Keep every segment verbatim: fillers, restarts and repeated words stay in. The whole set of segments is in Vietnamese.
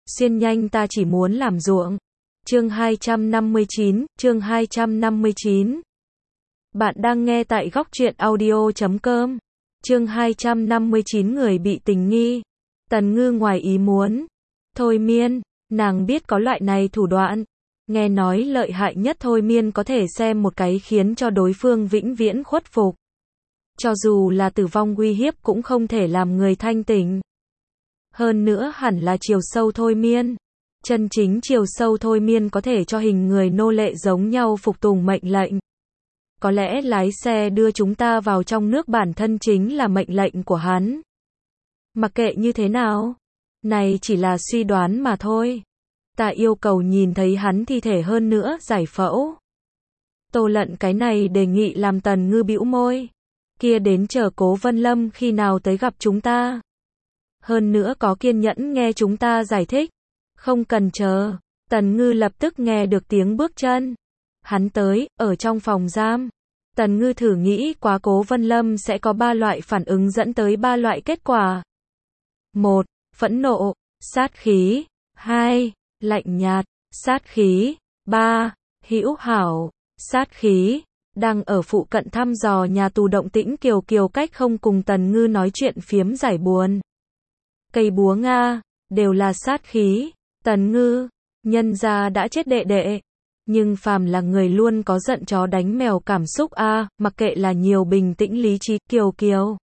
Xuyên nhanh ta chỉ muốn làm ruộng. Chương hai trăm năm mươi chín, chương hai trăm năm mươi chín. Bạn đang nghe tại góc truyện audio chấm com. Chương hai trăm năm mươi chín người bị tình nghi. Tần Ngư ngoài ý muốn. Thôi miên, nàng biết có loại này thủ đoạn. Nghe nói lợi hại nhất thôi miên có thể xem một cái khiến cho đối phương vĩnh viễn khuất phục. Cho dù là tử vong uy hiếp cũng không thể làm người thanh tỉnh. Hơn nữa hẳn là chiều sâu thôi miên. Chân chính chiều sâu thôi miên có thể cho hình người nô lệ giống nhau phục tùng mệnh lệnh. Có lẽ lái xe đưa chúng ta vào trong nước bản thân chính là mệnh lệnh của hắn. Mặc kệ như thế nào, này chỉ là suy đoán mà thôi. Ta yêu cầu nhìn thấy hắn thi thể hơn nữa giải phẫu. Tô Lận cái này đề nghị làm Tần Ngư bĩu môi. Kia đến chờ Cố Vân Lâm khi nào tới gặp chúng ta. Hơn nữa có kiên nhẫn nghe chúng ta giải thích. Không cần chờ. Tần Ngư lập tức nghe được tiếng bước chân. Hắn tới, ở trong phòng giam. Tần Ngư thử nghĩ quá Cố Vân Lâm sẽ có ba loại phản ứng dẫn tới ba loại kết quả. một. Phẫn nộ, sát khí. hai. Lạnh nhạt, sát khí. ba. Hữu hảo, sát khí. Đang ở phụ cận thăm dò nhà tù động tĩnh Kiều Kiều cách không cùng Tần Ngư nói chuyện phiếm giải buồn. Cây búa Nga, đều là sát khí. Tần Ngư, nhân gia đã chết đệ đệ. Nhưng phàm là người luôn có giận chó đánh mèo cảm xúc a, à, mặc kệ là nhiều bình tĩnh lý trí, Kiều Kiều.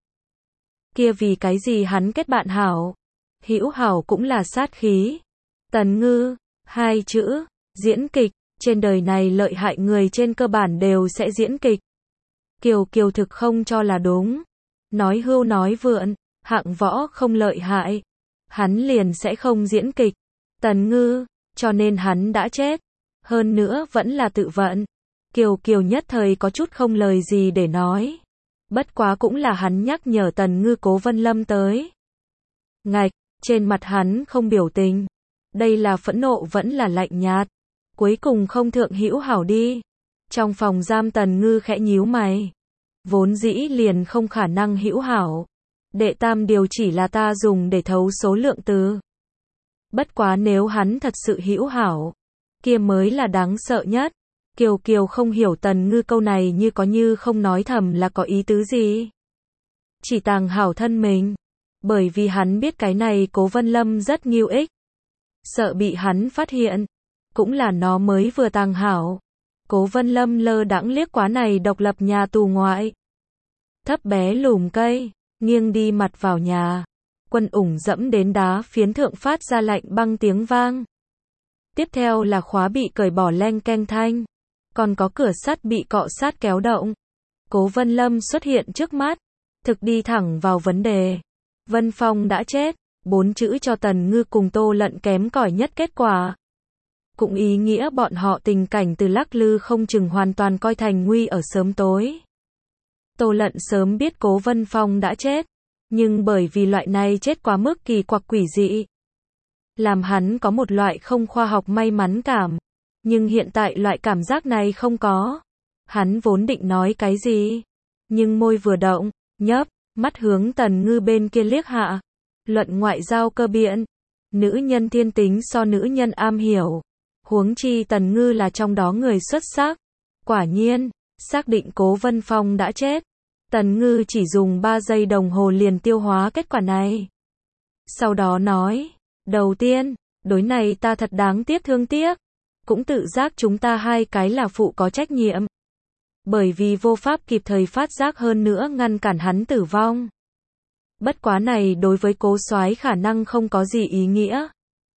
Kia vì cái gì hắn kết bạn hảo? Hữu hảo cũng là sát khí. Tần Ngư, hai chữ, diễn kịch, trên đời này lợi hại người trên cơ bản đều sẽ diễn kịch. Kiều Kiều thực không cho là đúng. Nói hưu nói vượn, hạng võ không lợi hại. Hắn liền sẽ không diễn kịch. Tần Ngư, cho nên hắn đã chết. Hơn nữa vẫn là tự vận. Kiều Kiều nhất thời có chút không lời gì để nói. Bất quá cũng là hắn nhắc nhở Tần Ngư Cố Vân Lâm tới. Ngạch, trên mặt hắn không biểu tình. Đây là phẫn nộ vẫn là lạnh nhạt. Cuối cùng không thượng hữu hảo đi. Trong phòng giam Tần Ngư khẽ nhíu mày. Vốn dĩ liền không khả năng hữu hảo. Đệ tam điều chỉ là ta dùng để thấu số lượng từ. Bất quá nếu hắn thật sự hữu hảo, kia mới là đáng sợ nhất. Kiều Kiều không hiểu Tần Ngư câu này như có như không nói thầm là có ý tứ gì. Chỉ tàng hảo thân mình. Bởi vì hắn biết cái này Cố Vân Lâm rất nghiêu ích. Sợ bị hắn phát hiện. Cũng là nó mới vừa tàng hảo. Cố Vân Lâm lơ đãng liếc quá này độc lập nhà tù ngoại. Thấp bé lùm cây, nghiêng đi mặt vào nhà. Quân ủng dẫm đến đá phiến thượng phát ra lạnh băng tiếng vang. Tiếp theo là khóa bị cởi bỏ leng keng thanh. Còn có cửa sắt bị cọ sát kéo động. Cố Vân Lâm xuất hiện trước mắt. Thực đi thẳng vào vấn đề. Vân Phong đã chết. Bốn chữ cho Tần Ngư cùng Tô Lận kém cỏi nhất kết quả. Cũng ý nghĩa bọn họ tình cảnh từ lắc lư không chừng hoàn toàn coi thành nguy ở sớm tối. Tô Lận sớm biết Cố Vân Phong đã chết. Nhưng bởi vì loại này chết quá mức kỳ quặc quỷ dị. Làm hắn có một loại không khoa học may mắn cảm. Nhưng hiện tại loại cảm giác này không có. Hắn vốn định nói cái gì. Nhưng môi vừa động, nhấp, mắt hướng Tần Ngư bên kia liếc hạ. Luận ngoại giao cơ biện. Nữ nhân thiên tính so nữ nhân am hiểu. Huống chi Tần Ngư là trong đó người xuất sắc. Quả nhiên, xác định Cố Vân Phong đã chết. Tần Ngư chỉ dùng ba giây đồng hồ liền tiêu hóa kết quả này. Sau đó nói, đầu tiên, đối này ta thật đáng tiếc thương tiếc. Cũng tự giác chúng ta hai cái là phụ có trách nhiệm. Bởi vì vô pháp kịp thời phát giác hơn nữa ngăn cản hắn tử vong. Bất quá này đối với Cố soái khả năng không có gì ý nghĩa.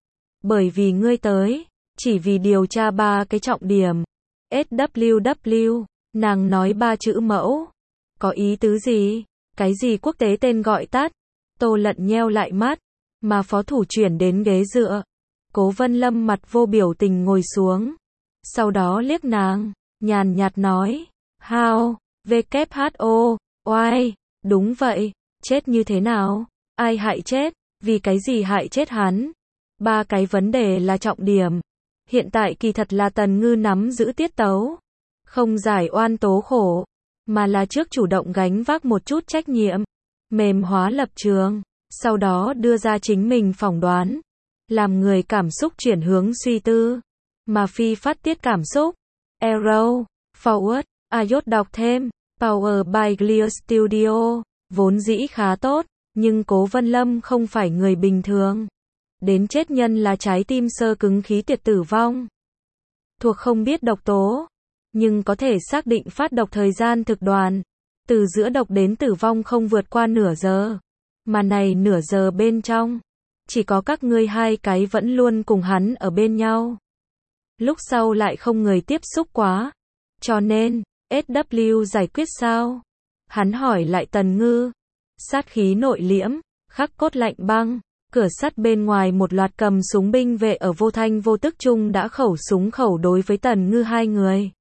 Bởi vì ngươi tới, chỉ vì điều tra ba cái trọng điểm. ét vê kép, nàng nói ba chữ mẫu. Có ý tứ gì? Cái gì quốc tế tên gọi tắt? Tô Lận nheo lại mắt, mà phó thủ chuyển đến ghế dựa. Cố Vân Lâm mặt vô biểu tình ngồi xuống. Sau đó liếc nàng, nhàn nhạt nói, How, vê kép hát o, oai, đúng vậy, chết như thế nào? Ai hại chết? Vì cái gì hại chết hắn? Ba cái vấn đề là trọng điểm. Hiện tại kỳ thật là Tần Ngư nắm giữ tiết tấu. Không giải oan tố khổ. Mà là trước chủ động gánh vác một chút trách nhiệm. Mềm hóa lập trường. Sau đó đưa ra chính mình phỏng đoán. làm người cảm xúc chuyển hướng suy tư, mà phi phát tiết cảm xúc. Arrow, Forward, Ayot đọc thêm, Power by Clear Studio, vốn dĩ khá tốt, nhưng Cố Vân Lâm không phải người bình thường. Đến chết nhân là trái tim sơ cứng khí tiệt tử vong. Thuộc không biết độc tố, nhưng có thể xác định phát độc thời gian thực đoàn. Từ giữa độc đến tử vong không vượt qua nửa giờ. Mà này nửa giờ bên trong, chỉ có các ngươi hai cái vẫn luôn cùng hắn ở bên nhau. Lúc sau lại không người tiếp xúc quá. Cho nên, ét vê giải quyết sao? Hắn hỏi lại Tần Ngư. Sát khí nội liễm, khắc cốt lạnh băng. Cửa sắt bên ngoài một loạt cầm súng binh vệ ở vô thanh vô tức chung đã khẩu súng khẩu đối với Tần Ngư hai người.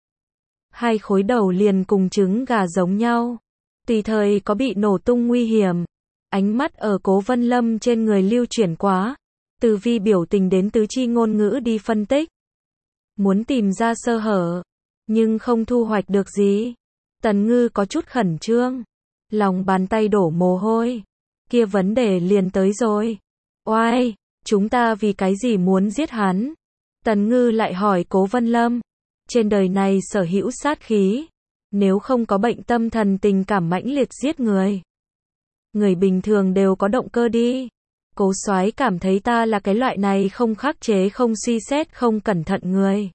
Hai khối đầu liền cùng trứng gà giống nhau. Tùy thời có bị nổ tung nguy hiểm. Ánh mắt ở Cố Vân Lâm trên người lưu chuyển quá. Từ vi biểu tình đến tứ chi ngôn ngữ đi phân tích. Muốn tìm ra sơ hở, nhưng không thu hoạch được gì. Tần Ngư có chút khẩn trương. Lòng bàn tay đổ mồ hôi. Kia vấn đề liền tới rồi. Oai, chúng ta vì cái gì muốn giết hắn? Tần Ngư lại hỏi Cố Vân Lâm. Trên đời này sở hữu sát khí. Nếu không có bệnh tâm thần tình cảm mãnh liệt giết người. Người bình thường đều có động cơ đi. Cố soái cảm thấy ta là cái loại này không khắc chế không suy xét không cẩn thận người.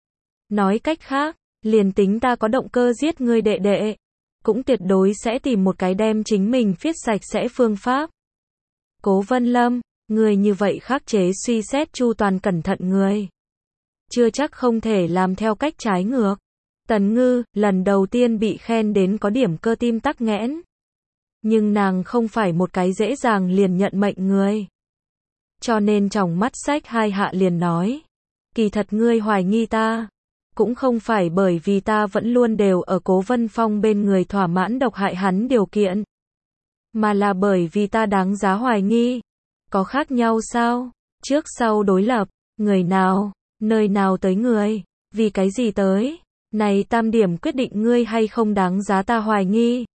Nói cách khác, liền tính ta có động cơ giết người đệ đệ. Cũng tuyệt đối sẽ tìm một cái đem chính mình phiết sạch sẽ phương pháp. Cố Vân Lâm, người như vậy khắc chế suy xét chu toàn cẩn thận người. Chưa chắc không thể làm theo cách trái ngược. Tần Ngư, lần đầu tiên bị khen đến có điểm cơ tim tắc nghẽn. Nhưng nàng không phải một cái dễ dàng liền nhận mệnh người. Cho nên trong mắt sách hai hạ liền nói. Kỳ thật ngươi hoài nghi ta. Cũng không phải bởi vì ta vẫn luôn đều ở Cố Vân Phong bên người thỏa mãn độc hại hắn điều kiện. Mà là bởi vì ta đáng giá hoài nghi. Có khác nhau sao? Trước sau đối lập. Người nào? Nơi nào tới người? Vì cái gì tới? Này tam điểm quyết định ngươi hay không đáng giá ta hoài nghi.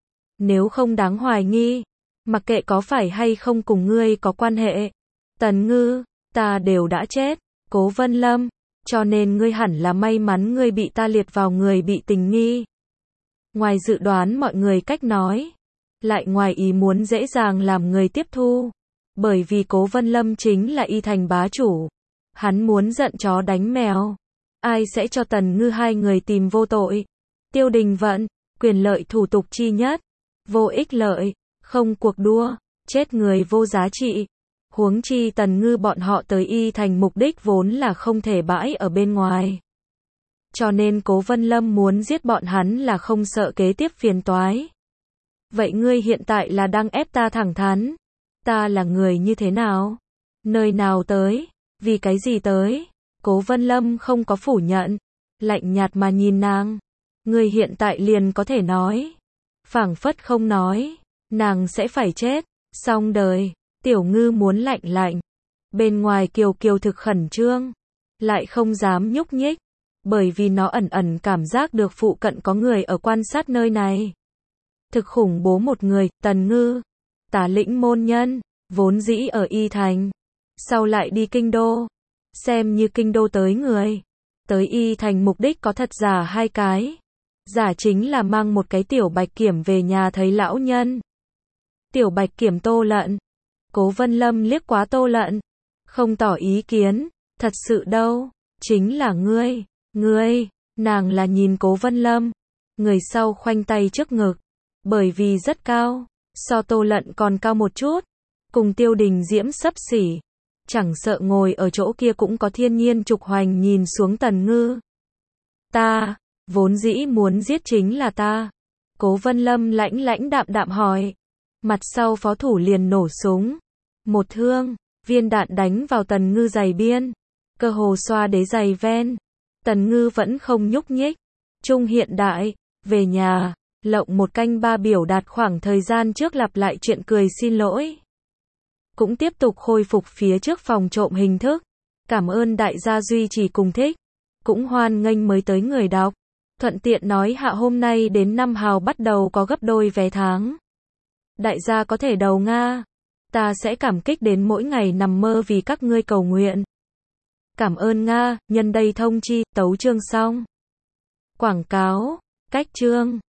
Nếu không đáng hoài nghi, mặc kệ có phải hay không cùng ngươi có quan hệ. Tần Ngư, ta đều đã chết. Cố Vân Lâm, cho nên ngươi hẳn là may mắn ngươi bị ta liệt vào người bị tình nghi. Ngoài dự đoán mọi người cách nói, lại ngoài ý muốn dễ dàng làm người tiếp thu. Bởi vì Cố Vân Lâm chính là Y Thành bá chủ. Hắn muốn giận chó đánh mèo. Ai sẽ cho Tần Ngư hai người tìm vô tội? Tiêu Đình Vận, quyền lợi thủ tục chi nhất. Vô ích lợi, không cuộc đua, chết người vô giá trị. Huống chi Tần Ngư bọn họ tới Y Thành mục đích vốn là không thể bãi ở bên ngoài. Cho nên Cố Vân Lâm muốn giết bọn hắn là không sợ kế tiếp phiền toái. Vậy ngươi hiện tại là đang ép ta thẳng thắn. Ta là người như thế nào? Nơi nào tới? Vì cái gì tới? Cố Vân Lâm không có phủ nhận. Lạnh nhạt mà nhìn nàng. Ngươi hiện tại liền có thể nói. Phảng phất không nói. Nàng sẽ phải chết. Xong đời. Tiểu Ngư muốn lạnh lạnh. Bên ngoài Kiều Kiều thực khẩn trương. Lại không dám nhúc nhích. Bởi vì nó ẩn ẩn cảm giác được phụ cận có người ở quan sát nơi này. Thực khủng bố một người, Tần Ngư. Tả lĩnh môn nhân. Vốn dĩ ở Y Thành. Sau lại đi Kinh Đô. Xem như Kinh Đô tới người. Tới Y Thành mục đích có thật giả hai cái. Giả chính là mang một cái tiểu bạch kiểm về nhà thấy lão nhân. Tiểu bạch kiểm Tô Lận. Cố Vân Lâm liếc quá Tô Lận. Không tỏ ý kiến. Thật sự đâu. Chính là ngươi. Ngươi. Nàng là nhìn Cố Vân Lâm. Người sau khoanh tay trước ngực. Bởi vì rất cao. So Tô Lận còn cao một chút. Cùng Tiêu Đình Diễm xấp xỉ. Chẳng sợ ngồi ở chỗ kia cũng có thiên nhiên trục hoành nhìn xuống Tần Ngư. Ta. Vốn dĩ muốn giết chính là ta. Cố Vân Lâm lãnh lãnh đạm đạm hỏi. Mặt sau phó thủ liền nổ súng. Một thương. Viên đạn đánh vào Tần Ngư giày biên. Cơ hồ xoa đế giày ven. Tần Ngư vẫn không nhúc nhích. Trung hiện đại. Về nhà. Lộng một canh ba biểu đạt khoảng thời gian trước lặp lại chuyện cười xin lỗi. Cũng tiếp tục khôi phục phía trước phòng trộm hình thức. Cảm ơn đại gia duy trì cùng thích. Cũng hoan nghênh mới tới người đọc. Thuận tiện nói hạ hôm nay đến năm hào bắt đầu có gấp đôi vé tháng. Đại gia có thể đầu Nga. Ta sẽ cảm kích đến mỗi ngày nằm mơ vì các ngươi cầu nguyện. Cảm ơn Nga, nhân đây thông chi, tấu chương xong. Quảng cáo, cách chương.